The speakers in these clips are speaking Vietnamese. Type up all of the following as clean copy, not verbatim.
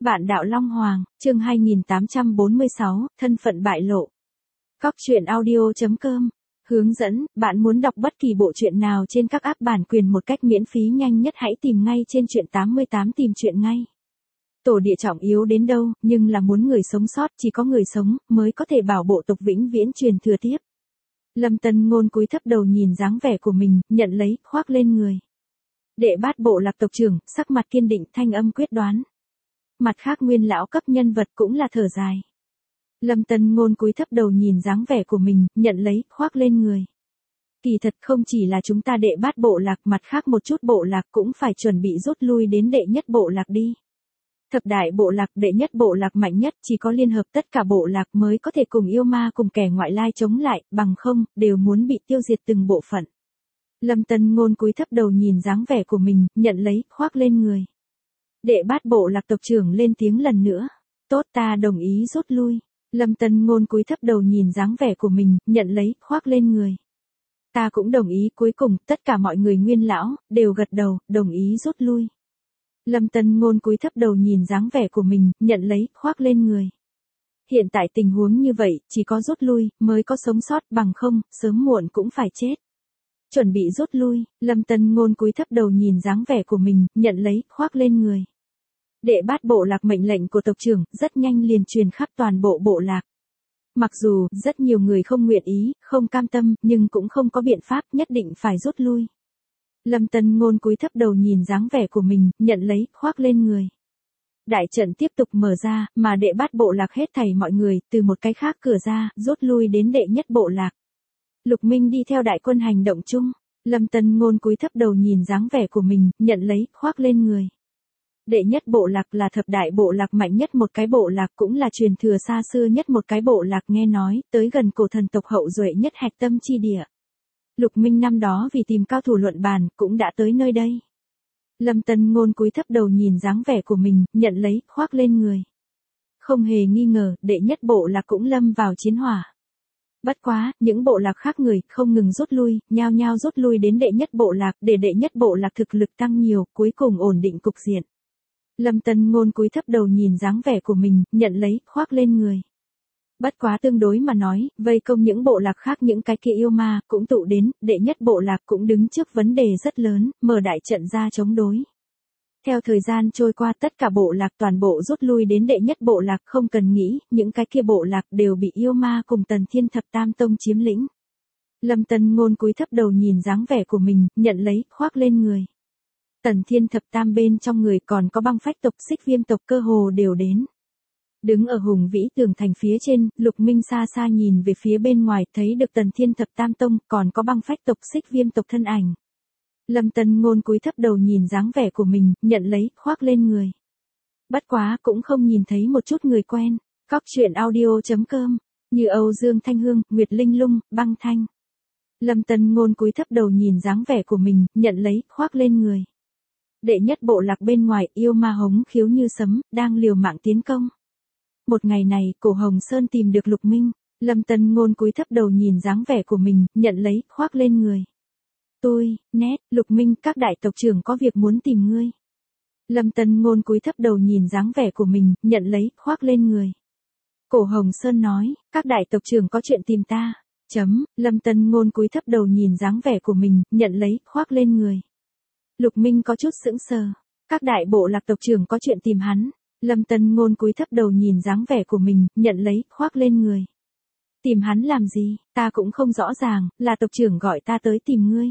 Vạn đạo Long Hoàng, chương 2846, thân phận bại lộ. Cóc truyện audio.com. Hướng dẫn, bạn muốn đọc bất kỳ bộ truyện nào trên các app bản quyền một cách miễn phí nhanh nhất hãy tìm ngay trên truyện 88 tìm truyện ngay. Tổ địa trọng yếu đến đâu, nhưng là muốn người sống sót, chỉ có người sống mới có thể bảo bộ tộc vĩnh viễn truyền thừa tiếp. Lâm Tân Ngôn cúi thấp đầu nhìn dáng vẻ của mình, nhận lấy, khoác lên người. Đệ bát bộ lạc tộc trưởng, sắc mặt kiên định, thanh âm quyết đoán. Mặt khác nguyên lão cấp nhân vật cũng là thở dài. Lâm Tân Ngôn cúi thấp đầu nhìn dáng vẻ của mình, nhận lấy, khoác lên người. Kỳ thật không chỉ là chúng ta đệ bát bộ lạc, mặt khác một chút bộ lạc cũng phải chuẩn bị rút lui đến đệ nhất bộ lạc đi. Thập đại bộ lạc, đệ nhất bộ lạc mạnh nhất, chỉ có liên hợp tất cả bộ lạc mới có thể cùng yêu ma cùng kẻ ngoại lai chống lại, bằng không, đều muốn bị tiêu diệt từng bộ phận. Lâm Tân Ngôn cúi thấp đầu nhìn dáng vẻ của mình, nhận lấy, khoác lên người. Đệ bát bộ lạc tộc trưởng lên tiếng lần nữa. Tốt, ta đồng ý rút lui. Lâm Tân Ngôn cúi thấp đầu nhìn dáng vẻ của mình, nhận lấy, khoác lên người. Ta cũng đồng ý. Cuối cùng, tất cả mọi người nguyên lão, đều gật đầu, đồng ý rút lui. Lâm Tân Ngôn cúi thấp đầu nhìn dáng vẻ của mình, nhận lấy, khoác lên người. Hiện tại tình huống như vậy, chỉ có rút lui, mới có sống sót, bằng không, sớm muộn cũng phải chết. Chuẩn bị rút lui, Lâm Tân Ngôn cúi thấp đầu nhìn dáng vẻ của mình, nhận lấy, khoác lên người. Đệ bát bộ lạc mệnh lệnh của tộc trưởng, rất nhanh liền truyền khắp toàn bộ bộ lạc. Mặc dù, rất nhiều người không nguyện ý, không cam tâm, nhưng cũng không có biện pháp, nhất định phải rút lui. Lâm Tân Ngôn cúi thấp đầu nhìn dáng vẻ của mình, nhận lấy, khoác lên người. Đại trận tiếp tục mở ra, mà đệ bát bộ lạc hết thảy mọi người, từ một cái khác cửa ra, rút lui đến đệ nhất bộ lạc. Lục Minh đi theo đại quân hành động chung. Lâm Tân Ngôn cúi thấp đầu nhìn dáng vẻ của mình, nhận lấy, khoác lên người. Đệ nhất bộ lạc là thập đại bộ lạc mạnh nhất một cái bộ lạc, cũng là truyền thừa xa xưa nhất một cái bộ lạc, nghe nói, tới gần cổ thần tộc hậu duệ nhất hạch tâm chi địa. Lục Minh năm đó vì tìm cao thủ luận bàn, cũng đã tới nơi đây. Lâm Tân Ngôn cúi thấp đầu nhìn dáng vẻ của mình, nhận lấy, khoác lên người. Không hề nghi ngờ, đệ nhất bộ lạc cũng lâm vào chiến hỏa. Bất quá, những bộ lạc khác người, không ngừng rút lui, nhao nhao rút lui đến đệ nhất bộ lạc, để đệ nhất bộ lạc thực lực tăng nhiều, cuối cùng ổn định cục diện. Lâm Tân Ngôn cúi thấp đầu nhìn dáng vẻ của mình, nhận lấy, khoác lên người. Bất quá tương đối mà nói, vây công những bộ lạc khác, những cái kia yêu ma, cũng tụ đến, đệ nhất bộ lạc cũng đứng trước vấn đề rất lớn, mở đại trận ra chống đối. Theo thời gian trôi qua, tất cả bộ lạc toàn bộ rút lui đến đệ nhất bộ lạc, không cần nghĩ, những cái kia bộ lạc đều bị yêu ma cùng Tần Thiên Thập Tam Tông chiếm lĩnh. Lâm Tân Ngôn cúi thấp đầu nhìn dáng vẻ của mình, nhận lấy, khoác lên người. Tần Thiên Thập Tam bên trong người còn có băng phách tộc, Xích Viêm tộc, cơ hồ đều đến. Đứng ở hùng vĩ tường thành phía trên, Lục Minh xa xa nhìn về phía bên ngoài, thấy được Tần Thiên Thập Tam Tông, còn có băng phách tộc, Xích Viêm tộc thân ảnh. Lâm Tân Ngôn cúi thấp đầu nhìn dáng vẻ của mình, nhận lấy, khoác lên người. Bất quá, cũng không nhìn thấy một chút người quen. Cóc truyện audio.com, như Âu Dương Thanh Hương, Nguyệt Linh Lung, Băng Thanh. Lâm Tân Ngôn cúi thấp đầu nhìn dáng vẻ của mình, nhận lấy, khoác lên người. Đệ nhất bộ lạc bên ngoài, yêu ma hống khiếu như sấm, đang liều mạng tiến công. Một ngày này, Cổ Hồng Sơn tìm được Lục Minh. Lâm Tân Ngôn cúi thấp đầu nhìn dáng vẻ của mình, nhận lấy, khoác lên người. Tôi, nét, Lục Minh, các đại tộc trưởng có việc muốn tìm ngươi. Lâm Tân Ngôn cúi thấp đầu nhìn dáng vẻ của mình, nhận lấy, khoác lên người. Cổ Hồng Sơn nói, các đại tộc trưởng có chuyện tìm ta. Lâm Tân Ngôn cúi thấp đầu nhìn dáng vẻ của mình, nhận lấy, khoác lên người. Lục Minh có chút sững sờ. Các đại bộ lạc tộc trưởng có chuyện tìm hắn. Lâm Tân Ngôn cúi thấp đầu nhìn dáng vẻ của mình, nhận lấy, khoác lên người. Tìm hắn làm gì, ta cũng không rõ ràng, là tộc trưởng gọi ta tới tìm ngươi.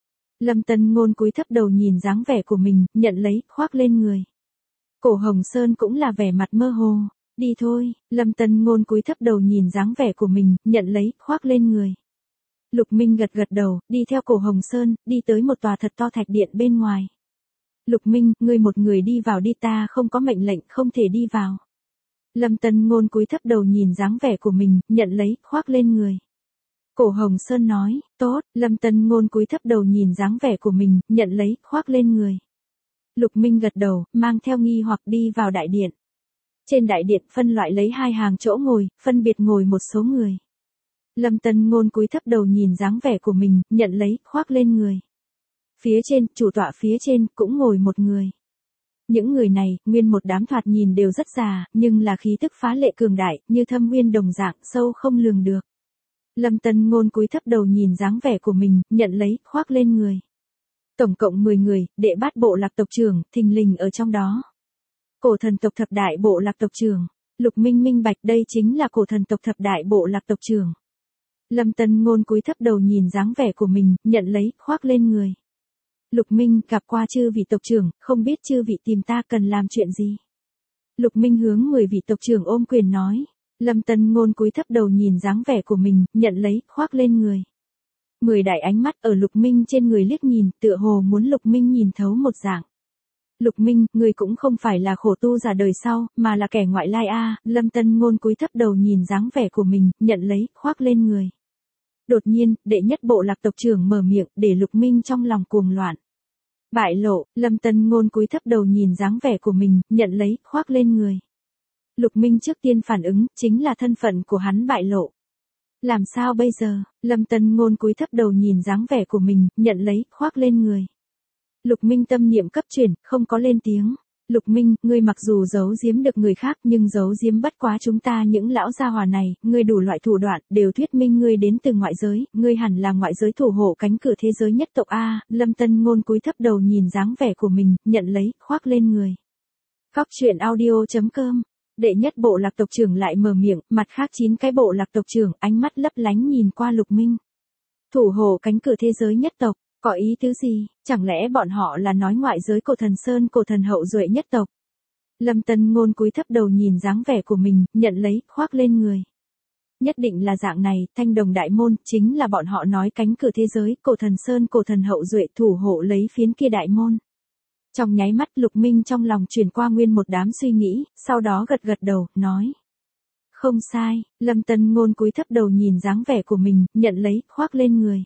Lâm Tân Ngôn cúi thấp đầu nhìn dáng vẻ của mình, nhận lấy, khoác lên người. Cổ Hồng Sơn cũng là vẻ mặt mơ hồ. Đi thôi, Lâm Tân Ngôn cúi thấp đầu nhìn dáng vẻ của mình, nhận lấy, khoác lên người. Lục Minh gật gật đầu, đi theo Cổ Hồng Sơn, đi tới một tòa thật to thạch điện bên ngoài. Lục Minh, ngươi một người đi vào đi, ta không có mệnh lệnh, không thể đi vào. Lâm Tân Ngôn cúi thấp đầu nhìn dáng vẻ của mình, nhận lấy, khoác lên người. Cổ Hồng Sơn nói, tốt, Lâm Tân Ngôn cúi thấp đầu nhìn dáng vẻ của mình, nhận lấy, khoác lên người. Lục Minh gật đầu, mang theo nghi hoặc đi vào đại điện. Trên đại điện phân loại lấy hai hàng chỗ ngồi, phân biệt ngồi một số người. Lâm Tân Ngôn cúi thấp đầu nhìn dáng vẻ của mình, nhận lấy, khoác lên người. Phía trên, chủ tọa phía trên, cũng ngồi một người. Những người này, nguyên một đám thoạt nhìn đều rất già, nhưng là khí tức phá lệ cường đại, như thâm nguyên đồng dạng, sâu không lường được. Lâm Tân Ngôn cúi thấp đầu nhìn dáng vẻ của mình, nhận lấy, khoác lên người. Tổng cộng 10 người, đệ bát bộ lạc tộc trưởng, thình lình ở trong đó. Cổ thần tộc thập đại bộ lạc tộc trưởng. Lục Minh minh bạch đây chính là cổ thần tộc thập đại bộ lạc tộc trưởng. Lâm Tân Ngôn cúi thấp đầu nhìn dáng vẻ của mình, nhận lấy, khoác lên người. Lục Minh gặp qua chư vị tộc trưởng, không biết chư vị tìm ta cần làm chuyện gì. Lục Minh hướng 10 vị tộc trưởng ôm quyền nói. Lâm Tân Ngôn cúi thấp đầu nhìn dáng vẻ của mình, nhận lấy, khoác lên người. 10 đại ánh mắt ở Lục Minh trên người liếc nhìn, tựa hồ muốn Lục Minh nhìn thấu một dạng. Lục Minh, người cũng không phải là khổ tu giả đời sau, mà là kẻ ngoại lai a. Lâm Tân Ngôn cúi thấp đầu nhìn dáng vẻ của mình, nhận lấy, khoác lên người. Đột nhiên, đệ nhất bộ lạc tộc trưởng mở miệng, để Lục Minh trong lòng cuồng loạn. Bại lộ, Lâm Tân Ngôn cúi thấp đầu nhìn dáng vẻ của mình, nhận lấy, khoác lên người. Lục Minh trước tiên phản ứng, chính là thân phận của hắn bại lộ. Làm sao bây giờ? Lâm Tân Ngôn cúi thấp đầu nhìn dáng vẻ của mình, nhận lấy, khoác lên người. Lục Minh tâm niệm cấp chuyển, không có lên tiếng. Lục Minh, ngươi mặc dù giấu giếm được người khác nhưng giấu giếm bất quá chúng ta những lão gia hỏa này, ngươi đủ loại thủ đoạn, đều thuyết minh ngươi đến từ ngoại giới, ngươi hẳn là ngoại giới thủ hộ cánh cửa thế giới nhất tộc A. Lâm Tân Ngôn cúi thấp đầu nhìn dáng vẻ của mình, nhận lấy, khoác lên người. Góc truyện audio.com. Đệ nhất bộ lạc tộc trưởng lại mở miệng, mặt khác 9 cái bộ lạc tộc trưởng ánh mắt lấp lánh nhìn qua Lục Minh. Thủ hộ cánh cửa thế giới nhất tộc, có ý tứ gì? Chẳng lẽ bọn họ là nói ngoại giới cổ thần Sơn cổ thần hậu duệ nhất tộc? Lâm Tân Ngôn cúi thấp đầu nhìn dáng vẻ của mình, nhận lấy, khoác lên người. Nhất định là dạng này, Thanh Đồng Đại Môn, chính là bọn họ nói cánh cửa thế giới, cổ thần Sơn cổ thần hậu duệ thủ hộ lấy phiến kia đại môn. Trong nháy mắt Lục Minh trong lòng chuyển qua nguyên một đám suy nghĩ, sau đó gật gật đầu, nói. Không sai, Lâm Tân Ngôn cúi thấp đầu nhìn dáng vẻ của mình, nhận lấy, khoác lên người.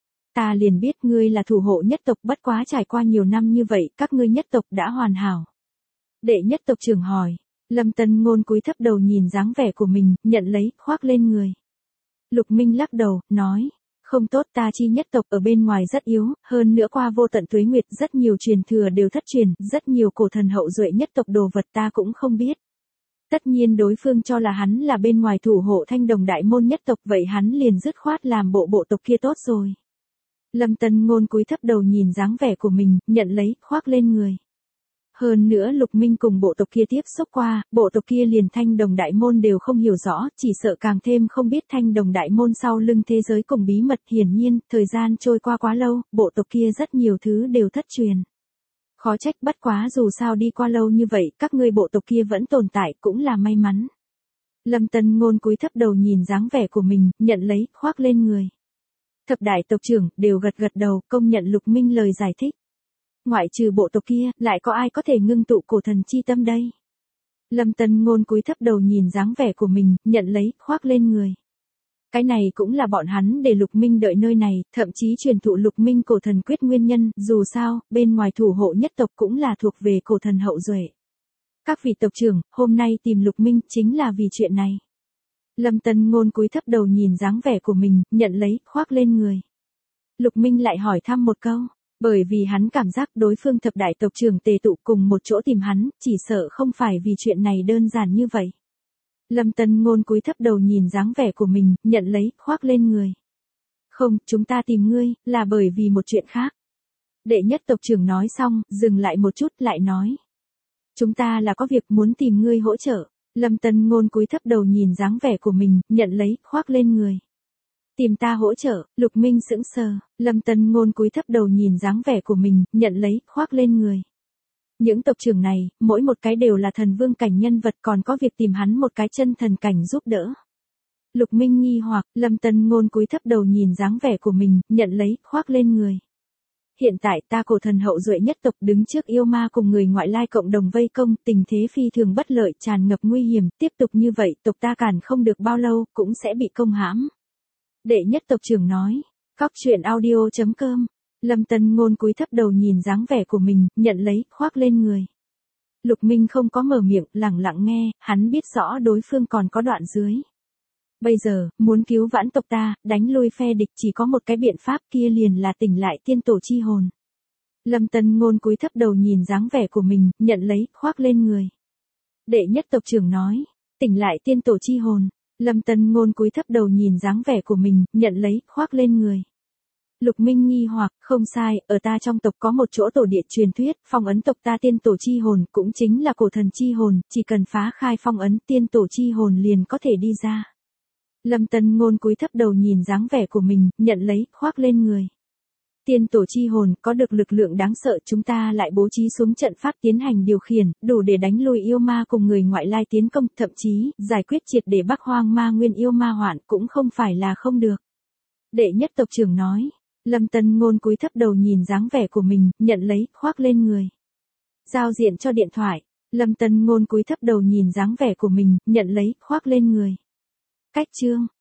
Ta liền biết ngươi là thủ hộ nhất tộc, bất quá trải qua nhiều năm như vậy, các ngươi nhất tộc đã hoàn hảo. Đệ nhất tộc trưởng hỏi. Lâm Tân Ngôn cúi thấp đầu nhìn dáng vẻ của mình, nhận lấy, khoác lên người. Lục Minh lắc đầu, nói. Không tốt, ta chi nhất tộc ở bên ngoài rất yếu, hơn nữa qua vô tận tuế nguyệt rất nhiều truyền thừa đều thất truyền, rất nhiều cổ thần hậu duệ nhất tộc đồ vật ta cũng không biết. Tất nhiên đối phương cho là hắn là bên ngoài thủ hộ Thanh Đồng Đại Môn nhất tộc, vậy hắn liền dứt khoát làm bộ tộc kia tốt rồi. Lâm Tân Ngôn cúi thấp đầu nhìn dáng vẻ của mình, nhận lấy, khoác lên người. Hơn nữa Lục Minh cùng bộ tộc kia tiếp xúc qua, bộ tộc kia liền Thanh Đồng Đại Môn đều không hiểu rõ, chỉ sợ càng thêm không biết Thanh Đồng Đại Môn sau lưng thế giới cùng bí mật. Hiển nhiên, thời gian trôi qua quá lâu, bộ tộc kia rất nhiều thứ đều thất truyền. Khó trách, bất quá dù sao đi qua lâu như vậy, các ngươi bộ tộc kia vẫn tồn tại, cũng là may mắn. Lâm Tân Ngôn cúi thấp đầu nhìn dáng vẻ của mình, nhận lấy, khoác lên người. Thập đại tộc trưởng đều gật gật đầu, công nhận Lục Minh lời giải thích. Ngoại trừ bộ tộc kia, lại có ai có thể ngưng tụ cổ thần chi tâm đây? Lâm Tân Ngôn cúi thấp đầu nhìn dáng vẻ của mình, nhận lấy, khoác lên người. Cái này cũng là bọn hắn để Lục Minh đợi nơi này, thậm chí truyền thụ Lục Minh cổ thần quyết nguyên nhân, dù sao, bên ngoài thủ hộ nhất tộc cũng là thuộc về cổ thần hậu duệ. Các vị tộc trưởng, hôm nay tìm Lục Minh chính là vì chuyện này. Lâm Tân Ngôn cúi thấp đầu nhìn dáng vẻ của mình, nhận lấy, khoác lên người. Lục Minh lại hỏi thăm một câu, bởi vì hắn cảm giác đối phương thập đại tộc trưởng tề tụ cùng một chỗ tìm hắn, chỉ sợ không phải vì chuyện này đơn giản như vậy. Lâm Tân Ngôn cúi thấp đầu nhìn dáng vẻ của mình, nhận lấy, khoác lên người. Không, chúng ta tìm ngươi, là bởi vì một chuyện khác. Đệ nhất tộc trưởng nói xong, dừng lại một chút, lại nói. Chúng ta là có việc muốn tìm ngươi hỗ trợ. Lâm Tân Ngôn cúi thấp đầu nhìn dáng vẻ của mình, nhận lấy, khoác lên người. Tìm ta hỗ trợ, Lục Minh sững sờ, Lâm Tân Ngôn cúi thấp đầu nhìn dáng vẻ của mình, nhận lấy, khoác lên người. Những tộc trưởng này, mỗi một cái đều là thần vương cảnh nhân vật, còn có việc tìm hắn một cái chân thần cảnh giúp đỡ. Lục Minh nghi hoặc, Lâm Tân Ngôn cúi thấp đầu nhìn dáng vẻ của mình, nhận lấy, khoác lên người. Hiện tại ta cổ thần hậu duệ nhất tộc đứng trước yêu ma cùng người ngoại lai cộng đồng vây công, tình thế phi thường bất lợi, tràn ngập nguy hiểm, tiếp tục như vậy, tộc ta cản không được bao lâu, cũng sẽ bị công hãm. Đệ nhất tộc trưởng nói, góc truyện audio.com. Lâm Tân Ngôn cúi thấp đầu nhìn dáng vẻ của mình, nhận lấy, khoác lên người. Lục Minh không có mở miệng, lặng lặng nghe, hắn biết rõ đối phương còn có đoạn dưới. Bây giờ, muốn cứu vãn tộc ta, đánh lui phe địch chỉ có một cái biện pháp, kia liền là tỉnh lại tiên tổ chi hồn. Lâm Tân Ngôn cúi thấp đầu nhìn dáng vẻ của mình, nhận lấy, khoác lên người. Đệ nhất tộc trưởng nói, tỉnh lại tiên tổ chi hồn. Lâm Tân Ngôn cúi thấp đầu nhìn dáng vẻ của mình, nhận lấy, khoác lên người. Lục Minh nghi hoặc, không sai, ở ta trong tộc có một chỗ tổ địa truyền thuyết, phong ấn tộc ta tiên tổ chi hồn, cũng chính là cổ thần chi hồn, chỉ cần phá khai phong ấn tiên tổ chi hồn liền có thể đi ra. Lâm Tân Ngôn cúi thấp đầu nhìn dáng vẻ của mình, nhận lấy, khoác lên người. Tiên tổ chi hồn có được lực lượng đáng sợ, chúng ta lại bố trí xuống trận pháp tiến hành điều khiển, đủ để đánh lùi yêu ma cùng người ngoại lai tiến công, thậm chí, giải quyết triệt để Bắc Hoang ma nguyên yêu ma hoạn cũng không phải là không được. Đệ nhất tộc trưởng nói, Lâm Tân Ngôn cúi thấp đầu nhìn dáng vẻ của mình, nhận lấy, khoác lên người. Giao diện cho điện thoại, Lâm Tân Ngôn cúi thấp đầu nhìn dáng vẻ của mình, nhận lấy, khoác lên người. Cách chương